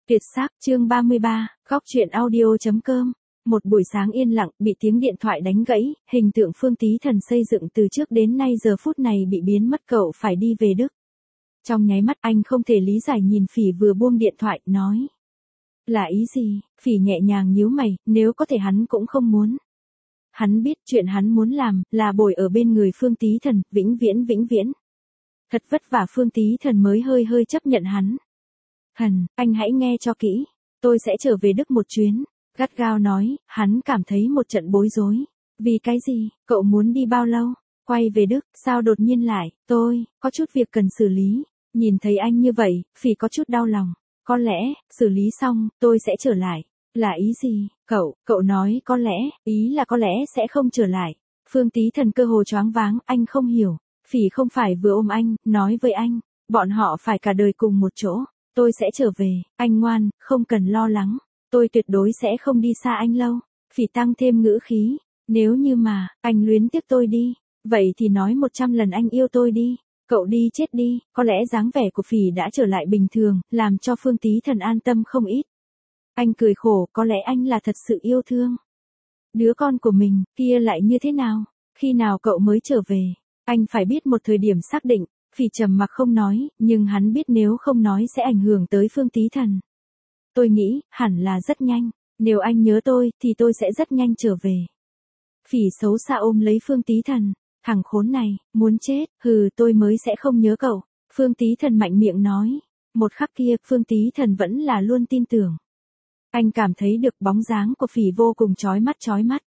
Tuyệt sắc chương 33, góc truyện audio.com. Một buổi sáng yên lặng bị tiếng điện thoại đánh gãy, hình tượng Phương Tí Thần xây dựng từ trước đến nay giờ phút này bị biến mất, cậu phải đi về Đức. Trong nháy mắt anh không thể lý giải nhìn Phỉ vừa buông điện thoại, nói. Là ý gì? Phỉ nhẹ nhàng nhíu mày, nếu có thể hắn cũng không muốn. Hắn biết chuyện hắn muốn làm là bồi ở bên người Phương Tí Thần, vĩnh viễn vĩnh viễn. Thật vất vả Phương Tí Thần mới hơi chấp nhận hắn. Thần, anh hãy nghe cho kỹ, tôi sẽ trở về Đức một chuyến, gắt gao nói, hắn cảm thấy một trận bối rối. Vì cái gì, cậu muốn đi bao lâu? Quay về Đức, sao đột nhiên lại, tôi, có chút việc cần xử lý. Nhìn thấy anh như vậy, Phỉ có chút đau lòng. Có lẽ, xử lý xong, tôi sẽ trở lại. Là ý gì, cậu nói có lẽ, ý là có lẽ sẽ không trở lại. Phương Tí Thần cơ hồ choáng váng, anh không hiểu. Phỉ không phải vừa ôm anh, nói với anh, bọn họ phải cả đời cùng một chỗ. Tôi sẽ trở về, anh ngoan, không cần lo lắng. Tôi tuyệt đối sẽ không đi xa anh lâu. Phỉ tăng thêm ngữ khí. Nếu như mà, anh luyến tiếc tôi đi, vậy thì nói 100 lần anh yêu tôi đi. Cậu đi chết đi. Có lẽ dáng vẻ của Phỉ đã trở lại bình thường, làm cho Phương Tí Thần an tâm không ít. Anh cười khổ, có lẽ anh là thật sự yêu thương đứa con của mình, kia lại như thế nào? Khi nào cậu mới trở về? Anh phải biết một thời điểm xác định. Phỉ trầm mặc không nói, nhưng hắn biết nếu không nói sẽ ảnh hưởng tới Phương Tí Thần. Tôi nghĩ, hẳn là rất nhanh. Nếu anh nhớ tôi, thì tôi sẽ rất nhanh trở về. Phỉ xấu xa ôm lấy Phương Tí Thần. Thằng khốn này, muốn chết, tôi mới sẽ không nhớ cậu. Phương Tí Thần mạnh miệng nói. Một khắc kia, Phương Tí Thần vẫn là luôn tin tưởng. Anh cảm thấy được bóng dáng của Phỉ vô cùng chói mắt.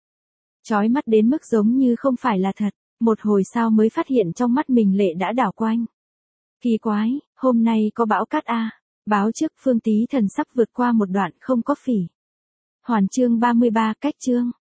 Chói mắt đến mức giống như không phải là thật. Một hồi sau mới phát hiện trong mắt mình lệ đã đảo quanh. Kỳ quái, hôm nay có bão cát à? Báo trước Phương Tí Thần sắp vượt qua một đoạn không có Phỉ. Hoàn chương 33 cách chương.